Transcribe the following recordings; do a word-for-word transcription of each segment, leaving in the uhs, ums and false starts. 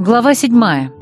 Глава седьмая.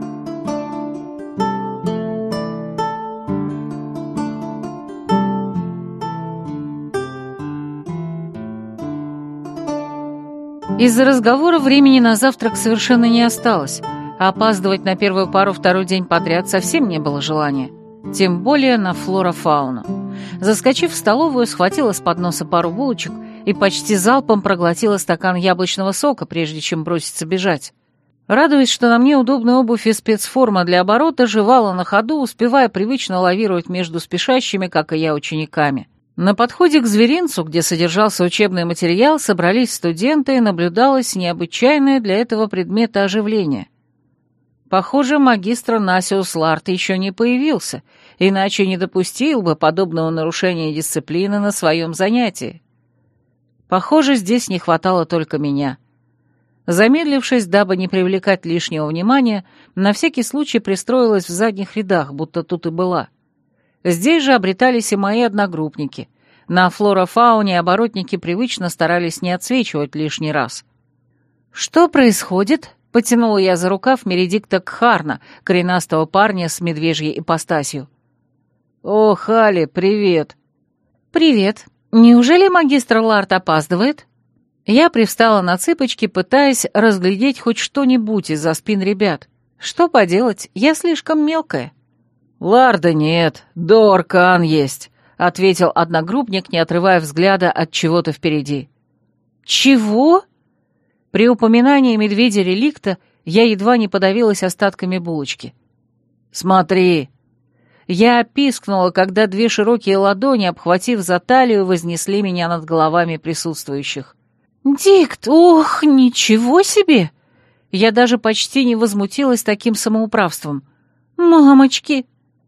Из-за разговора времени на завтрак совершенно не осталось, а опаздывать на первую пару второй день подряд совсем не было желания, тем более на флора-фауну. Заскочив в столовую, схватила с подноса пару булочек и почти залпом проглотила стакан яблочного сока, прежде чем броситься бежать. Радуясь, что на мне удобная обувь и спецформа для оборота, жевала на ходу, успевая привычно лавировать между спешащими, как и я, учениками. На подходе к зверинцу, где содержался учебный материал, собрались студенты и наблюдалось необычайное для этого предмета оживление. Похоже, магистр Насиус Ларт еще не появился, иначе не допустил бы подобного нарушения дисциплины на своем занятии. Похоже, здесь не хватало только меня. Замедлившись, дабы не привлекать лишнего внимания, на всякий случай пристроилась в задних рядах, будто тут и была. Здесь же обретались и мои одногруппники. На флора-фауне оборотники привычно старались не отсвечивать лишний раз. «Что происходит?» — потянула я за рукав Мередикта Кхарна, коренастого парня с медвежьей ипостасью. «О, Хали, привет!» «Привет. Неужели магистр Ларт опаздывает?» Я привстала на цыпочки, пытаясь разглядеть хоть что-нибудь из-за спин ребят. Что поделать, я слишком мелкая. «Ларда нет, Доркан есть», — ответил одногруппник, не отрывая взгляда от чего-то впереди. «Чего?» При упоминании медведя-реликта я едва не подавилась остатками булочки. «Смотри!» Я пискнула, когда две широкие ладони, обхватив за талию, вознесли меня над головами присутствующих. «Дикт, ох, ничего себе!» Я даже почти не возмутилась таким самоуправством. «Мамочки!»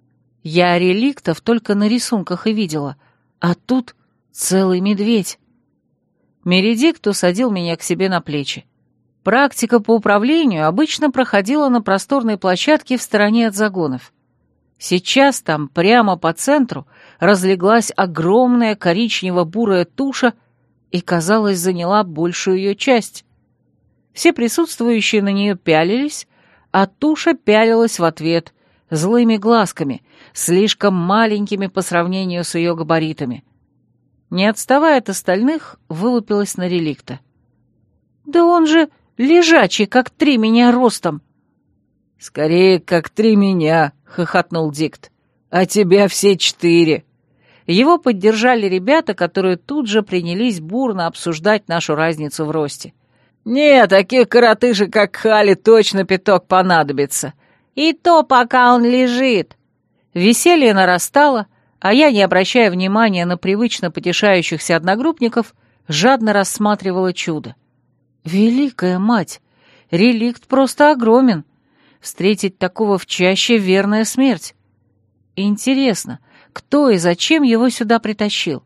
Я реликтов только на рисунках и видела, а тут целый медведь. Мередикт усадил меня к себе на плечи. Практика по управлению обычно проходила на просторной площадке в стороне от загонов. Сейчас там, прямо по центру, разлеглась огромная коричнево-бурая туша и, казалось, заняла большую ее часть. Все присутствующие на нее пялились, а туша пялилась в ответ, злыми глазками, слишком маленькими по сравнению с ее габаритами. Не отставая от остальных, вылупилась на реликта. «Да он же лежачий, как три меня ростом!» «Скорее, как три меня!» — хохотнул Дикт. «А тебя все четыре!» Его поддержали ребята, которые тут же принялись бурно обсуждать нашу разницу в росте. «Не, таких коротышек, как Хали, точно пяток понадобится. И то, пока он лежит!» Веселье нарастало, а я, не обращая внимания на привычно потешающихся одногруппников, жадно рассматривала чудо. «Великая мать! Реликт просто огромен! Встретить такого в чаще — верная смерть! Интересно, кто и зачем его сюда притащил?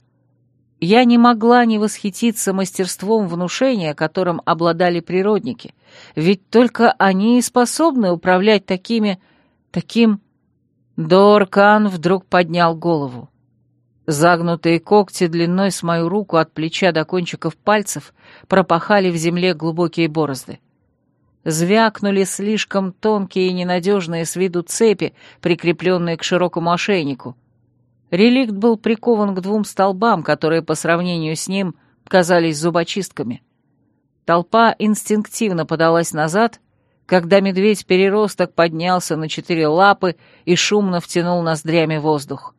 Я не могла не восхититься мастерством внушения, которым обладали природники, ведь только они и способны управлять такими... таким... Доркан вдруг поднял голову. Загнутые когти длиной с мою руку от плеча до кончиков пальцев пропахали в земле глубокие борозды. Звякнули слишком тонкие и ненадежные с виду цепи, прикрепленные к широкому ошейнику. Реликт был прикован к двум столбам, которые по сравнению с ним казались зубочистками. Толпа инстинктивно подалась назад, когда медведь-переросток поднялся на четыре лапы и шумно втянул ноздрями воздух.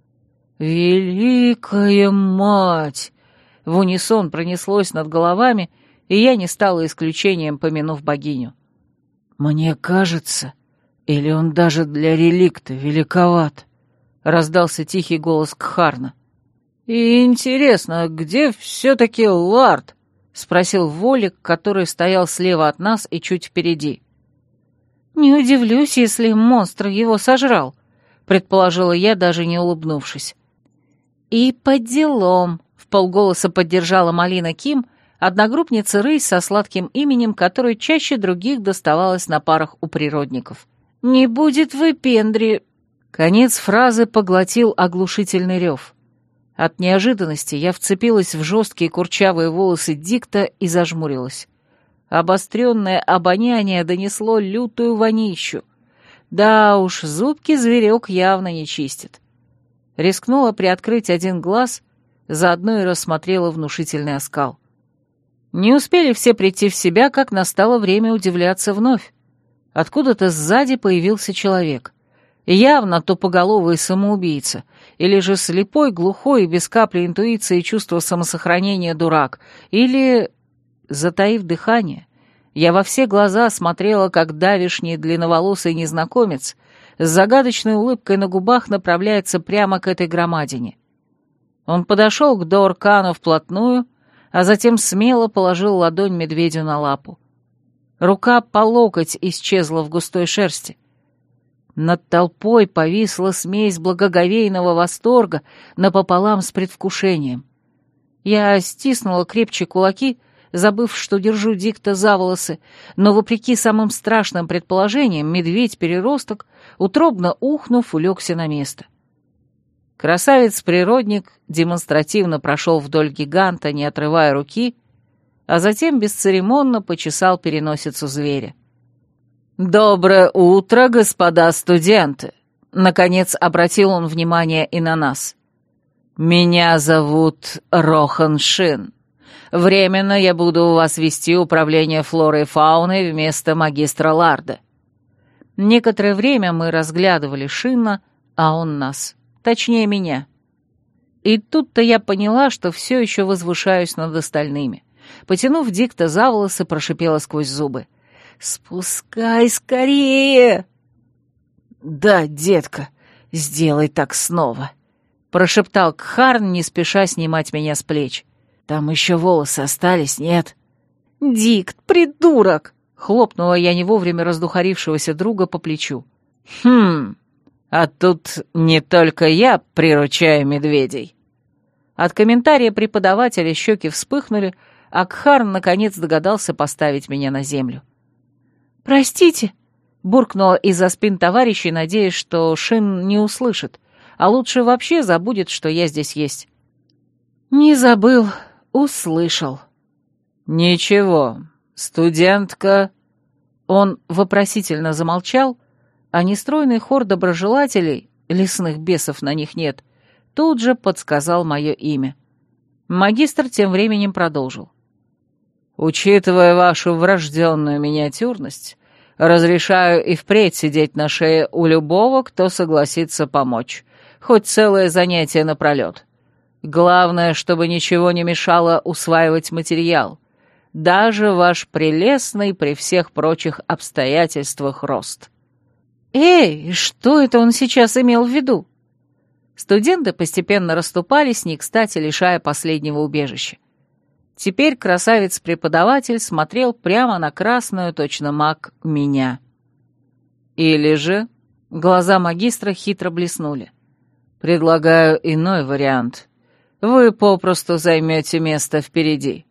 «Великая мать!» В унисон пронеслось над головами, и я не стала исключением, помянув богиню. «Мне кажется, или он даже для реликта великоват?» — раздался тихий голос Кхарна. «И интересно, где все-таки Ларт?» — спросил Волик, который стоял слева от нас и чуть впереди. «Не удивлюсь, если монстр его сожрал», — предположила я, даже не улыбнувшись. «И по делам», — вполголоса поддержала Малина Ким, одногруппница Рысь со сладким именем, которой чаще других доставалось на парах у природников. «Не будет выпендри...» Конец фразы поглотил оглушительный рев. От неожиданности я вцепилась в жесткие курчавые волосы Дикта и зажмурилась. Обостренное обоняние донесло лютую вонищу. Да уж, зубки зверек явно не чистит. Рискнула приоткрыть один глаз, заодно и рассмотрела внушительный оскал. Не успели все прийти в себя, как настало время удивляться вновь. Откуда-то сзади появился человек. Явно тупоголовый самоубийца, или же слепой, глухой и без капли интуиции и чувства самосохранения дурак, или... Затаив дыхание, я во все глаза смотрела, как давишний длинноволосый незнакомец с загадочной улыбкой на губах направляется прямо к этой громадине. Он подошел к Дооркану вплотную, а затем смело положил ладонь медведю на лапу. Рука по локоть исчезла в густой шерсти. Над толпой повисла смесь благоговейного восторга напополам с предвкушением. Я стиснула крепче кулаки, забыв, что держу Дикта за волосы, но, вопреки самым страшным предположениям, медведь-переросток, утробно ухнув, улегся на место. Красавец-природник демонстративно прошел вдоль гиганта, не отрывая руки, а затем бесцеремонно почесал переносицу зверя. «Доброе утро, господа студенты!» Наконец обратил он внимание и на нас. «Меня зовут Рохан Шин. Временно я буду у вас вести управление флорой и фауной вместо магистра Ларда». Некоторое время мы разглядывали Шинна, а он нас. Точнее, меня. И тут-то я поняла, что все еще возвышаюсь над остальными. Потянув Дикта за волосы, прошипела сквозь зубы. «Спускай скорее!» «Да, детка, сделай так снова», — прошептал Кхарн, не спеша снимать меня с плеч. «Там еще волосы остались, нет?» «Дикт, придурок!» — хлопнула я не вовремя раздухарившегося друга по плечу. «Хм, а тут не только я приручаю медведей». От комментария преподавателя щеки вспыхнули, а Кхарн наконец догадался поставить меня на землю. «Простите», — буркнула из-за спин товарищей, надеясь, что Шин не услышит, а лучше вообще забудет, что я здесь есть. «Не забыл, услышал». «Ничего, студентка...» Он вопросительно замолчал, а нестройный хор доброжелателей, лесных бесов на них нет, тут же подсказал мое имя. Магистр тем временем продолжил. «Учитывая вашу врожденную миниатюрность, разрешаю и впредь сидеть на шее у любого, кто согласится помочь, хоть целое занятие напролет. Главное, чтобы ничего не мешало усваивать материал, даже ваш прелестный при всех прочих обстоятельствах рост». «Эй, что это он сейчас имел в виду?» Студенты постепенно расступались, не кстати лишая последнего убежища. Теперь красавец-преподаватель смотрел прямо на красную, точно маг, меня. Или же... Глаза магистра хитро блеснули. «Предлагаю иной вариант. Вы попросту займете место впереди».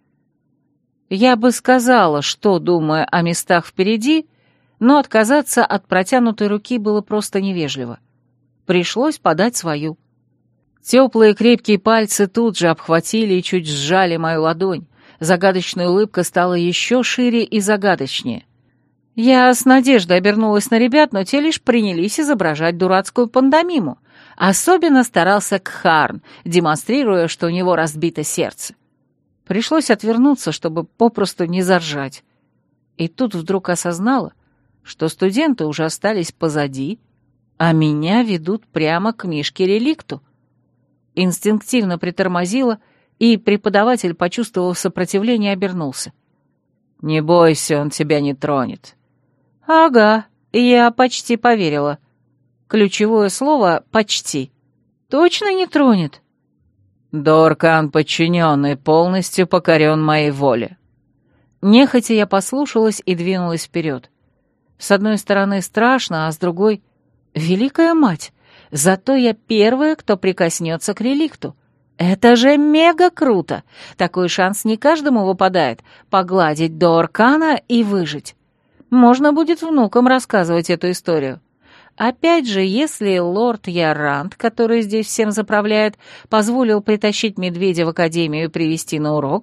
Я бы сказала, что думаю о местах впереди, но отказаться от протянутой руки было просто невежливо. Пришлось подать свою. Теплые крепкие пальцы тут же обхватили и чуть сжали мою ладонь. Загадочная улыбка стала еще шире и загадочнее. Я с надеждой обернулась на ребят, но те лишь принялись изображать дурацкую пантомиму. Особенно старался Кхарн, демонстрируя, что у него разбито сердце. Пришлось отвернуться, чтобы попросту не заржать. И тут вдруг осознала, что студенты уже остались позади, а меня ведут прямо к Мишке-реликту. Инстинктивно притормозила, и преподаватель, почувствовав сопротивление, обернулся. «Не бойся, он тебя не тронет». «Ага, я почти поверила. Ключевое слово «почти». Точно не тронет?» «Дооркан подчиненный, полностью покорен моей воле». Нехотя я послушалась и двинулась вперед. С одной стороны страшно, а с другой — великая мать. Зато я первая, кто прикоснется к реликту. Это же мега круто! Такой шанс не каждому выпадает — погладить Дооркана и выжить. Можно будет внукам рассказывать эту историю. Опять же, если лорд Ярант, который здесь всем заправляет, позволил притащить медведя в академию и привести на урок,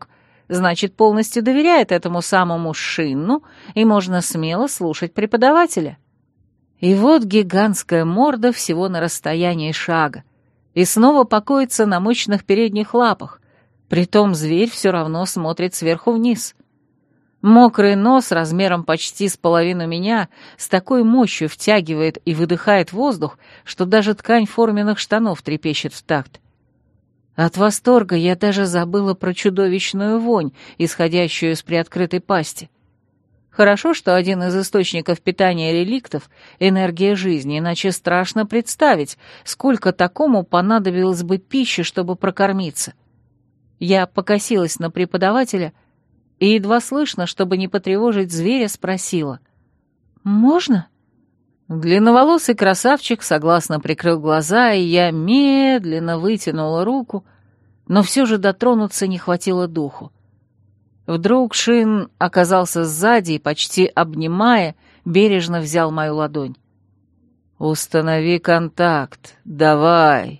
значит, полностью доверяет этому самому Шинну, и можно смело слушать преподавателя. И вот гигантская морда всего на расстоянии шага, и снова покоится на мощных передних лапах, притом зверь все равно смотрит сверху вниз. Мокрый нос размером почти с половину меня с такой мощью втягивает и выдыхает воздух, что даже ткань форменных штанов трепещет в такт. От восторга я даже забыла про чудовищную вонь, исходящую из приоткрытой пасти. Хорошо, что один из источников питания реликтов — энергия жизни, иначе страшно представить, сколько такому понадобилось бы пищи, чтобы прокормиться. Я покосилась на преподавателя и, едва слышно, чтобы не потревожить зверя, спросила: «Можно?» Длинноволосый красавчик согласно прикрыл глаза, и я медленно вытянула руку, но все же дотронуться не хватило духу. Вдруг Шин оказался сзади и, почти обнимая, бережно взял мою ладонь. «Установи контакт, давай».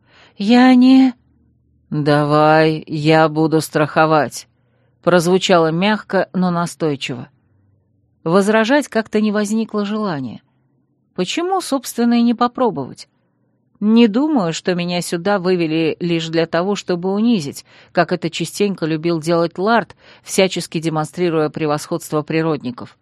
«Я не...» «Давай, я буду страховать», — прозвучало мягко, но настойчиво. Возражать как-то не возникло желания. Почему, собственно, и не попробовать? Не думаю, что меня сюда вывели лишь для того, чтобы унизить, как это частенько любил делать Лард, всячески демонстрируя превосходство природников.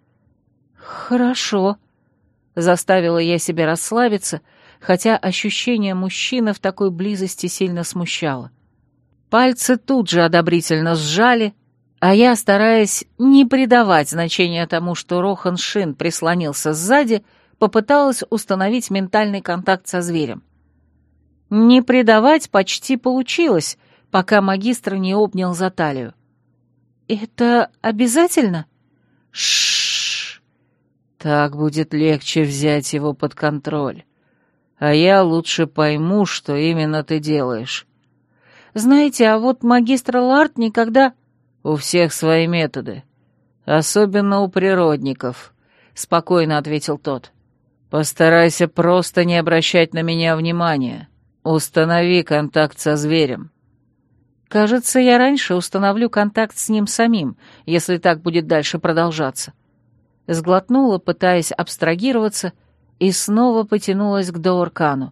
«Хорошо», — заставила я себя расслабиться, хотя ощущение мужчины в такой близости сильно смущало. Пальцы тут же одобрительно сжали, а я, стараясь не придавать значения тому, что Рохан Шин прислонился сзади, попыталась установить ментальный контакт со зверем. Не предавать почти получилось, пока магистр не обнял за талию. «Это обязательно?» «Ш-ш-ш! Так будет легче взять его под контроль. А я лучше пойму, что именно ты делаешь». «Знаете, а вот магистр Лард никогда...» «У всех свои методы. Особенно у природников», — спокойно ответил тот. «Постарайся просто не обращать на меня внимания. Установи контакт со зверем». «Кажется, я раньше установлю контакт с ним самим, если так будет дальше продолжаться». Сглотнула, пытаясь абстрагироваться, и снова потянулась к Дауркану.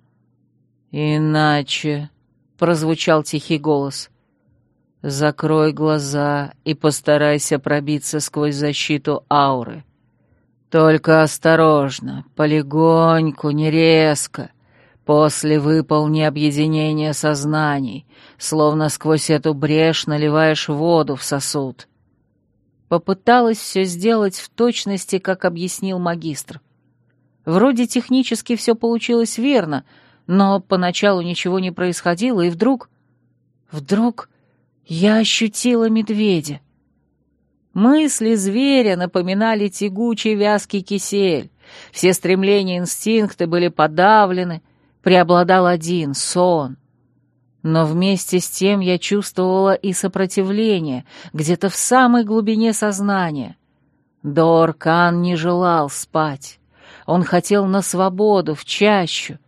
«Иначе», — прозвучал тихий голос, — «закрой глаза и постарайся пробиться сквозь защиту ауры. Только осторожно, полегоньку, не резко. После выполни объединение сознаний, словно сквозь эту брешь наливаешь воду в сосуд». Попыталась все сделать в точности, как объяснил магистр. Вроде технически все получилось верно, но поначалу ничего не происходило, и вдруг... Вдруг я ощутила медведя. Мысли зверя напоминали тягучий вязкий кисель. Все стремления и инстинкты были подавлены, преобладал один — сон. Но вместе с тем я чувствовала и сопротивление, где-то в самой глубине сознания. Дауркан не желал спать. Он хотел на свободу, в чащу.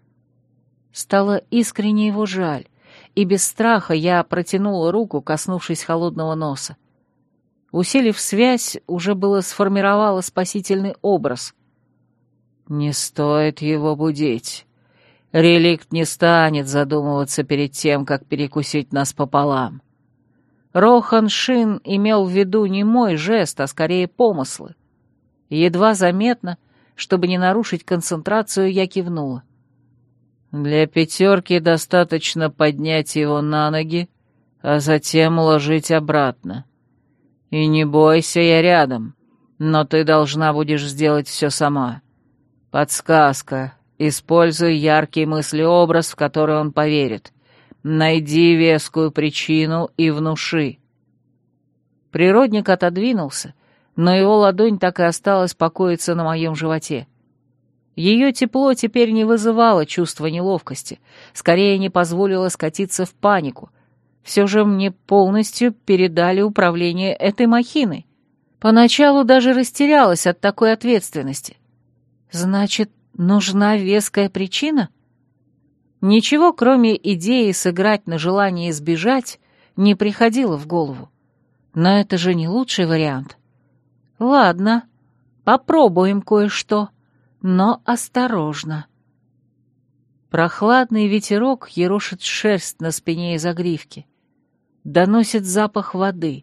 Стало искренне его жаль, и без страха я протянула руку, коснувшись холодного носа. Усилив связь, уже было сформировала спасительный образ. «Не стоит его будить. Реликт не станет задумываться перед тем, как перекусить нас пополам». Рохан Шин имел в виду не мой жест, а скорее помыслы. Едва заметно, чтобы не нарушить концентрацию, я кивнула. «Для пятерки достаточно поднять его на ноги, а затем уложить обратно. И не бойся, я рядом, но ты должна будешь сделать все сама. Подсказка. Используй яркий мыслеобраз, в который он поверит. Найди вескую причину и внуши». Природник отодвинулся, но его ладонь так и осталась покоиться на моем животе. Ее тепло теперь не вызывало чувства неловкости, скорее не позволило скатиться в панику. Все же мне полностью передали управление этой махиной. Поначалу даже растерялась от такой ответственности. Значит, нужна веская причина? Ничего, кроме идеи сыграть на желание избежать, не приходило в голову. Но это же не лучший вариант. Ладно, попробуем кое-что, но осторожно. Прохладный ветерок ерошит шерсть на спине и загривке. Доносит запах воды.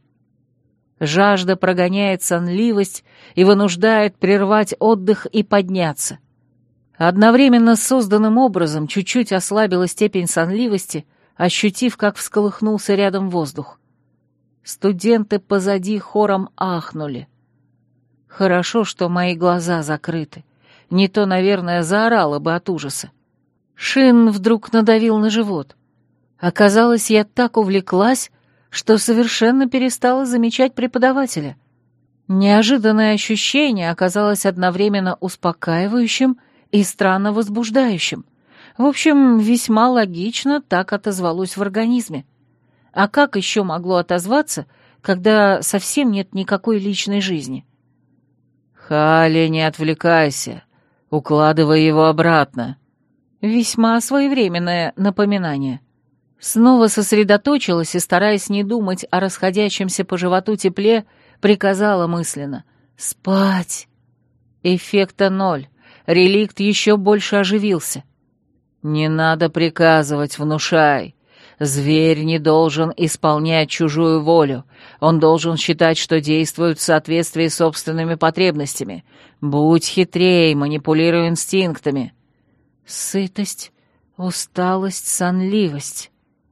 Жажда прогоняет сонливость и вынуждает прервать отдых и подняться. Одновременно с созданным образом чуть-чуть ослабила степень сонливости, ощутив, как всколыхнулся рядом воздух. Студенты позади хором ахнули. Хорошо, что мои глаза закрыты. Не то, наверное, заорала бы от ужаса. Шин вдруг надавил на живот. Оказалось, я так увлеклась, что совершенно перестала замечать преподавателя. Неожиданное ощущение оказалось одновременно успокаивающим и странно возбуждающим. В общем, весьма логично так отозвалось в организме. А как еще могло отозваться, когда совсем нет никакой личной жизни? «Халли, не отвлекайся. Укладывай его обратно». Весьма своевременное напоминание. Снова сосредоточилась и, стараясь не думать о расходящемся по животу тепле, приказала мысленно: «Спать!» Эффекта ноль. Реликт еще больше оживился. «Не надо приказывать, внушай. Зверь не должен исполнять чужую волю. Он должен считать, что действует в соответствии с собственными потребностями. Будь хитрей, манипулируй инстинктами». Сытость, усталость, сонливость.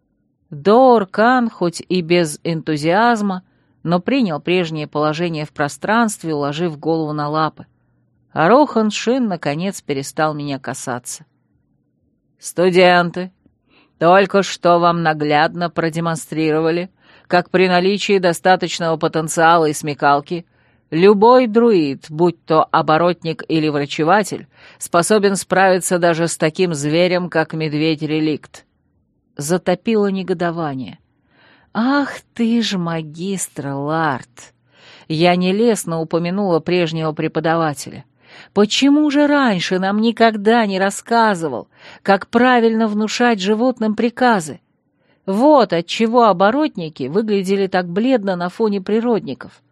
Доор-Кан, хоть и без энтузиазма, но принял прежнее положение в пространстве, уложив голову на лапы. А Рохан Шин, наконец, перестал меня касаться. «Студенты, только что вам наглядно продемонстрировали, как при наличии достаточного потенциала и смекалки любой друид, будь то оборотник или врачеватель, способен справиться даже с таким зверем, как медведь-реликт». Затопило негодование. «Ах ты ж, магистр Ларт! Я нелестно упомянула прежнего преподавателя. Почему же раньше нам никогда не рассказывал, как правильно внушать животным приказы? Вот отчего оборотники выглядели так бледно на фоне природников».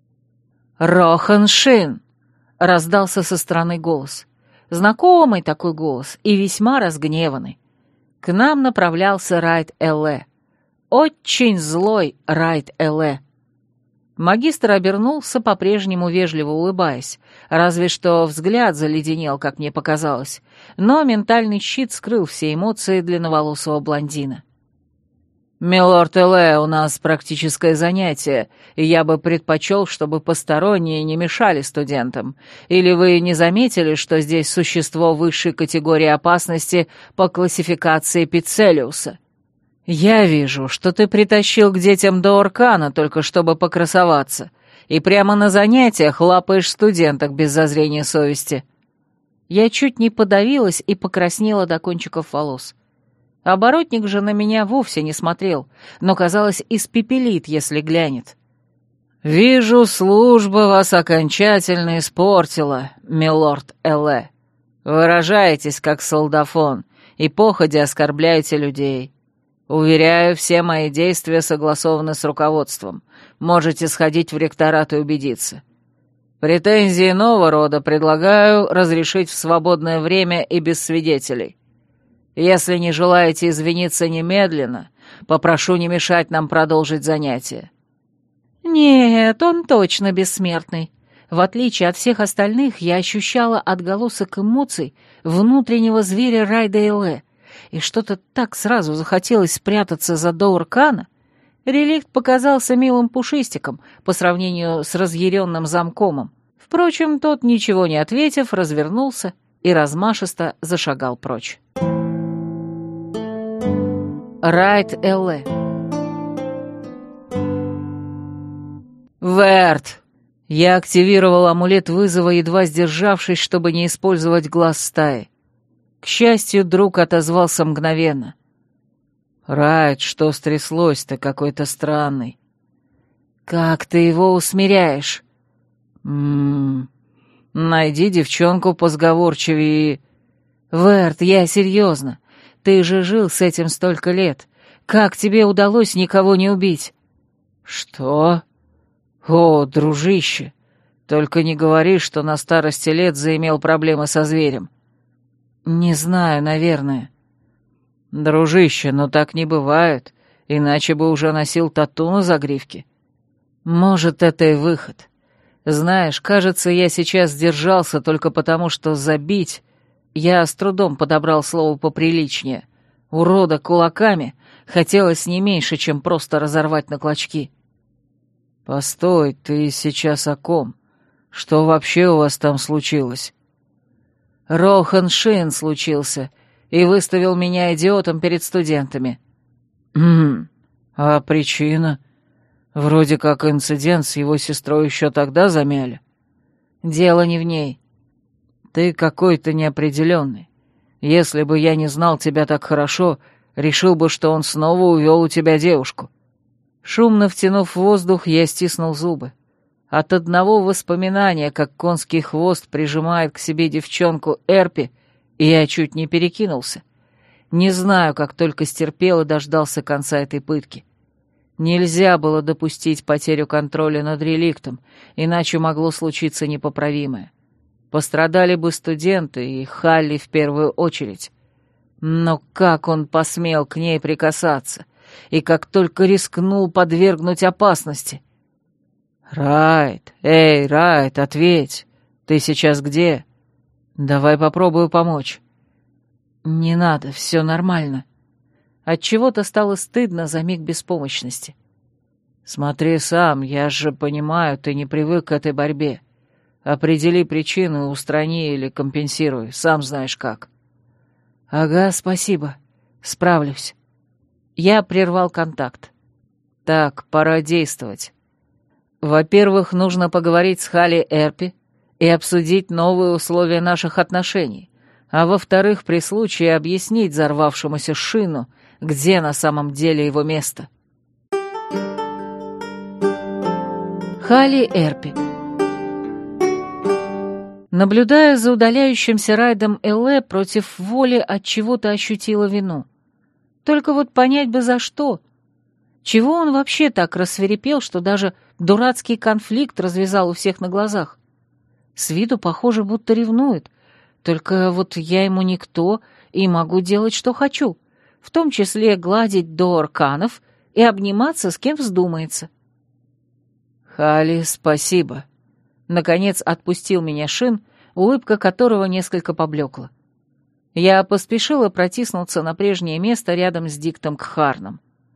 «Рохан Шин!» — раздался со стороны голос. Знакомый такой голос и весьма разгневанный. К нам направлялся Райт-Эле. Очень злой Райт-Эле. Магистр обернулся, по-прежнему вежливо улыбаясь, разве что взгляд заледенел, как мне показалось, но ментальный щит скрыл все эмоции длинноволосого блондина. «Милорд Эле, у нас практическое занятие, и я бы предпочел, чтобы посторонние не мешали студентам. Или вы не заметили, что здесь существо высшей категории опасности по классификации Пицелиуса? Я вижу, что ты притащил к детям Доор-Кана только чтобы покрасоваться, и прямо на занятиях лапаешь студенток без зазрения совести». Я чуть не подавилась и покраснела до кончиков волос. Оборотник же на меня вовсе не смотрел, но, казалось, испепелит, если глянет. «Вижу, служба вас окончательно испортила, милорд Эле. Выражаетесь, как солдафон, и походя оскорбляете людей. Уверяю, все мои действия согласованы с руководством. Можете сходить в ректорат и убедиться. Претензии иного рода предлагаю разрешить в свободное время и без свидетелей. Если не желаете извиниться немедленно, попрошу не мешать нам продолжить занятие». «Нет, он точно бессмертный. В отличие от всех остальных, я ощущала отголосок эмоций внутреннего зверя Райда-Эле, и что-то так сразу захотелось спрятаться за Доор-Кана. Реликт показался милым пушистиком по сравнению с разъяренным замкомом. Впрочем, тот, ничего не ответив, развернулся и размашисто зашагал прочь. Райт-Эле. «Верт!» Я активировал амулет вызова, едва сдержавшись, чтобы не использовать глаз стаи. К счастью, друг отозвался мгновенно. «Райт, что стряслось-то, какой-то странный?» «Как ты его усмиряешь?» «М-м-м... Найди девчонку позговорчивее и...» «Верт, я серьезно. Ты же жил с этим столько лет. Как тебе удалось никого не убить?» «Что?» «О, дружище, только не говори, что на старости лет заимел проблемы со зверем». «Не знаю, наверное». «Дружище, но так не бывает, иначе бы уже носил тату на загривке». «Может, это и выход. Знаешь, кажется, я сейчас сдержался только потому, что забить... Я с трудом подобрал слово поприличнее. Урода кулаками хотелось не меньше, чем просто разорвать на клочки». «Постой, ты сейчас о ком? Что вообще у вас там случилось?» «Рохан Шин случился и выставил меня идиотом перед студентами». «Хм, а причина? Вроде как инцидент с его сестрой еще тогда замяли». «Дело не в ней. Ты какой-то неопределенный. Если бы я не знал тебя так хорошо, решил бы, что он снова увел у тебя девушку». Шумно втянув воздух, я стиснул зубы. От одного воспоминания, как конский хвост прижимает к себе девчонку Эрпи, я чуть не перекинулся. Не знаю, как только стерпел и дождался конца этой пытки. Нельзя было допустить потерю контроля над реликтом, иначе могло случиться непоправимое. Пострадали бы студенты и Халли в первую очередь. Но как он посмел к ней прикасаться? И как только рискнул подвергнуть опасности. «Райт, эй, Райт, ответь! Ты сейчас где? Давай попробую помочь». «Не надо, все нормально». Отчего-то стало стыдно за миг беспомощности. «Смотри сам, я же понимаю, ты не привык к этой борьбе. Определи причину, устрани или компенсируй, сам знаешь как». «Ага, спасибо, справлюсь». Я прервал контакт. Так, пора действовать. Во-первых, нужно поговорить с Халли Эрпи и обсудить новые условия наших отношений, а во-вторых, при случае объяснить взорвавшемуся Шину, где на самом деле его место. Халли Эрпи. Наблюдая за удаляющимся райдом Эле, против воли от чего-то ощутила вину. Только вот понять бы за что. Чего он вообще так рассвирепел, что даже дурацкий конфликт развязал у всех на глазах? С виду похоже, будто ревнует. Только вот я ему никто и могу делать, что хочу, в том числе гладить до арканов и обниматься с кем вздумается. «Халли, спасибо». Наконец отпустил меня Шин, улыбка которого несколько поблекла. Я поспешила протиснуться на прежнее место рядом с Диктом Кхарном.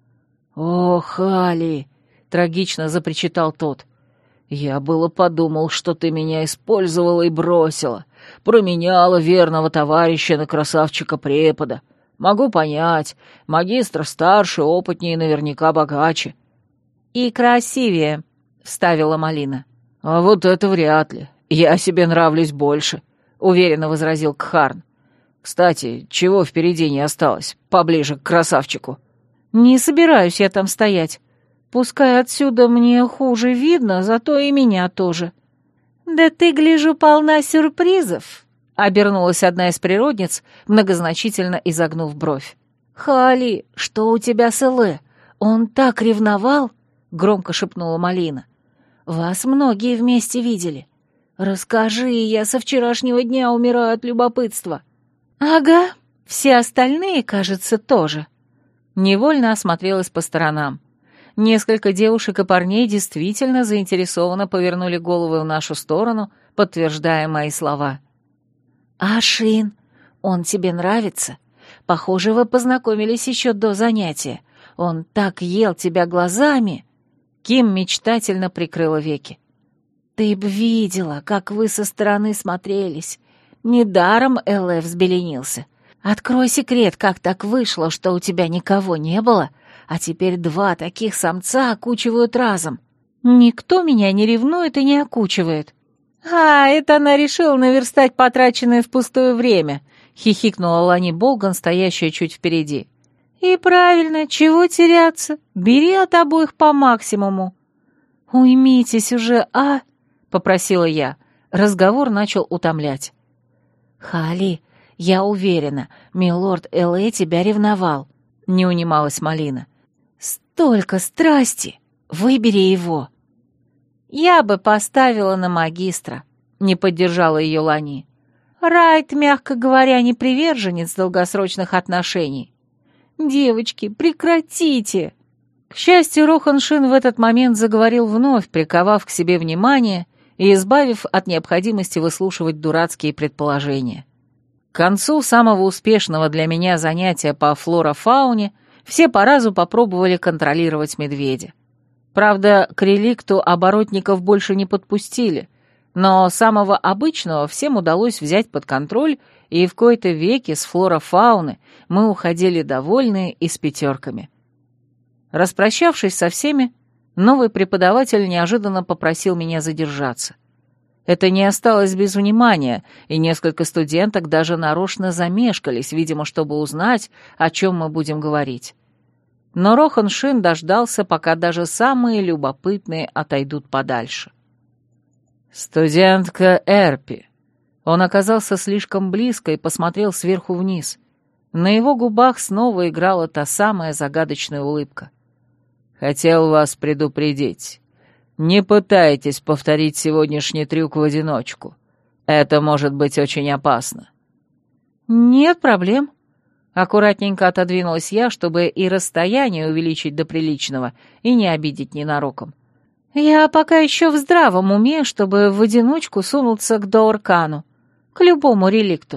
«О, Халли!» — трагично запричитал тот. «Я было подумал, что ты меня использовала и бросила, променяла верного товарища на красавчика-препода. Могу понять, магистр старше, опытнее, наверняка богаче». «И красивее», — вставила Малина. «А вот это вряд ли. Я себе нравлюсь больше», — уверенно возразил Кхарн. «Кстати, чего впереди не осталось, поближе к красавчику?» «Не собираюсь я там стоять. Пускай отсюда мне хуже видно, зато и меня тоже». «Да ты, гляжу, полна сюрпризов», — обернулась одна из природниц, многозначительно изогнув бровь. «Халли, что у тебя с Эле? Он так ревновал?» — громко шепнула Малина. «Вас многие вместе видели. Расскажи, я со вчерашнего дня умираю от любопытства». «Ага, все остальные, кажется, тоже». Невольно осмотрелась по сторонам. Несколько девушек и парней действительно заинтересованно повернули головы в нашу сторону, подтверждая мои слова. «А Шин, он тебе нравится? Похоже, вы познакомились еще до занятия. Он так ел тебя глазами». Ким мечтательно прикрыла веки. «Ты б видела, как вы со стороны смотрелись. Недаром Элэ взбеленился. Открой секрет, как так вышло, что у тебя никого не было, а теперь два таких самца окучивают разом». «Никто меня не ревнует и не окучивает». «А, это она решила наверстать потраченное впустую время», — хихикнула Лани Болган, стоящая чуть впереди. «И правильно, чего теряться? Бери от обоих по максимуму». «Уймитесь уже, а?» — попросила я. Разговор начал утомлять. «Халли, я уверена, милорд Элэ тебя ревновал», — не унималась Малина. «Столько страсти! Выбери его!» «Я бы поставила на магистра», — не поддержала ее Лани. «Райт, мягко говоря, не приверженец долгосрочных отношений». «Девочки, прекратите!» К счастью, Рохан Шин в этот момент заговорил вновь, приковав к себе внимание и избавив от необходимости выслушивать дурацкие предположения. К концу самого успешного для меня занятия по флорофауне все по разу попробовали контролировать медведя. Правда, к реликту оборотников больше не подпустили, но самого обычного всем удалось взять под контроль, и в кои-то веки с флорофауны мы уходили довольные и с пятерками. Распрощавшись со всеми, новый преподаватель неожиданно попросил меня задержаться. Это не осталось без внимания, и несколько студенток даже нарочно замешкались, видимо, чтобы узнать, о чем мы будем говорить. Но Рохан Шин дождался, пока даже самые любопытные отойдут подальше. «Студентка Эрпи». Он оказался слишком близко и посмотрел сверху вниз. На его губах снова играла та самая загадочная улыбка. «Хотел вас предупредить. Не пытайтесь повторить сегодняшний трюк в одиночку. Это может быть очень опасно». «Нет проблем». Аккуратненько отодвинулась я, чтобы и расстояние увеличить до приличного, и не обидеть ненароком. «Я пока еще в здравом уме, чтобы в одиночку сунуться к Дооркану, к любому реликту».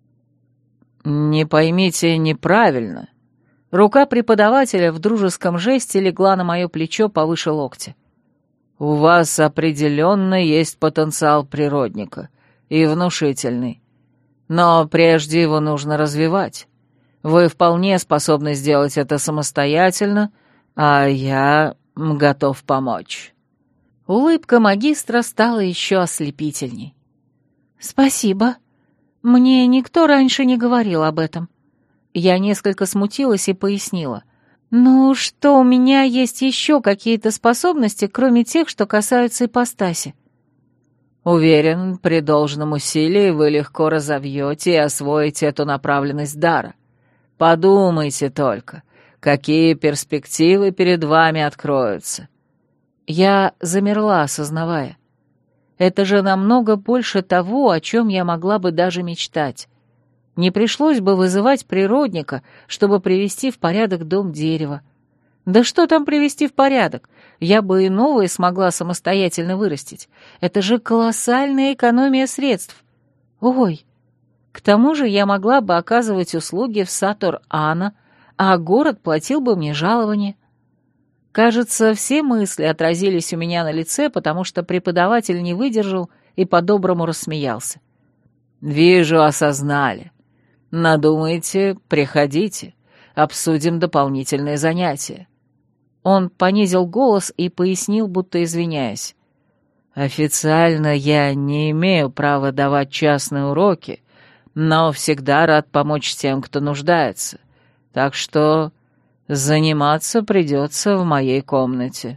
«Не поймите неправильно». Рука преподавателя в дружеском жесте легла на мое плечо повыше локтя. «У вас определенно есть потенциал природника, и внушительный. Но прежде его нужно развивать. Вы вполне способны сделать это самостоятельно, а я готов помочь». Улыбка магистра стала еще ослепительней. «Спасибо. Мне никто раньше не говорил об этом». Я несколько смутилась и пояснила. «Ну, что у меня есть еще какие-то способности, кроме тех, что касаются ипостаси?» «Уверен, при должном усилии вы легко разовьете и освоите эту направленность дара. Подумайте только, какие перспективы перед вами откроются». Я замерла, осознавая. Это же намного больше того, о чем я могла бы даже мечтать. Не пришлось бы вызывать природника, чтобы привести в порядок дом дерева. Да что там привести в порядок? Я бы и новые смогла самостоятельно вырастить. Это же колоссальная экономия средств. Ой, к тому же я могла бы оказывать услуги в Сатор-Ана, а город платил бы мне жалование. Кажется, все мысли отразились у меня на лице, потому что преподаватель не выдержал и по-доброму рассмеялся. «Вижу, осознали. Надумаете, приходите, обсудим дополнительные занятия». Он понизил голос и пояснил, будто извиняясь. «Официально я не имею права давать частные уроки, но всегда рад помочь тем, кто нуждается. Так что заниматься придется в моей комнате».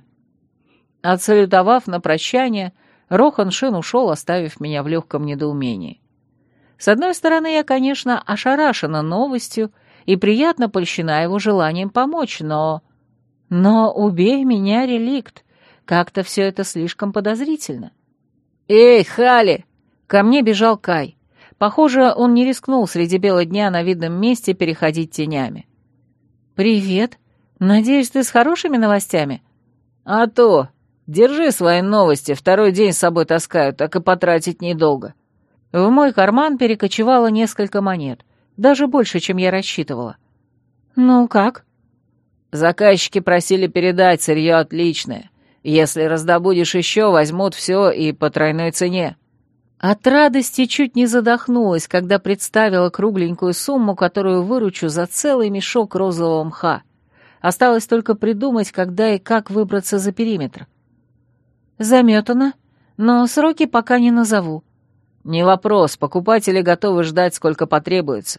Отсалютовав на прощание, Рохан Шин ушел, оставив меня в легком недоумении. С одной стороны, я, конечно, ошарашена новостью и приятно польщена его желанием помочь, но... Но убей меня, реликт, как-то все это слишком подозрительно. «Эй, Хали!» Ко мне бежал Кай. Похоже, он не рискнул среди бела дня на видном месте переходить тенями. «Привет. Надеюсь, ты с хорошими новостями?» «А то! Держи свои новости, второй день с собой таскаю, так и потратить недолго». В мой карман перекочевало несколько монет, даже больше, чем я рассчитывала. «Ну как?» «Заказчики просили передать, сырье отличное. Если раздобудешь еще, возьмут все и по тройной цене». От радости чуть не задохнулась, когда представила кругленькую сумму, которую выручу за целый мешок розового мха. Осталось только придумать, когда и как выбраться за периметр. «Заметано, но сроки пока не назову». «Не вопрос, покупатели готовы ждать, сколько потребуется».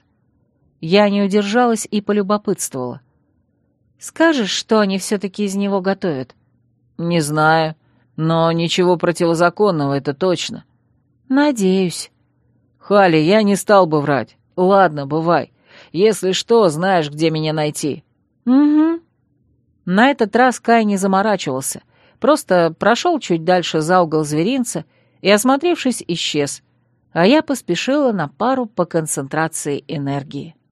Я не удержалась и полюбопытствовала. «Скажешь, что они все-таки из него готовят?» «Не знаю, но ничего противозаконного, это точно». «Надеюсь». «Хали, я не стал бы врать. Ладно, бывай. Если что, знаешь, где меня найти». «Угу». На этот раз Кай не заморачивался. Просто прошел чуть дальше за угол зверинца и, осмотревшись, исчез, а я поспешила на пару по концентрации энергии.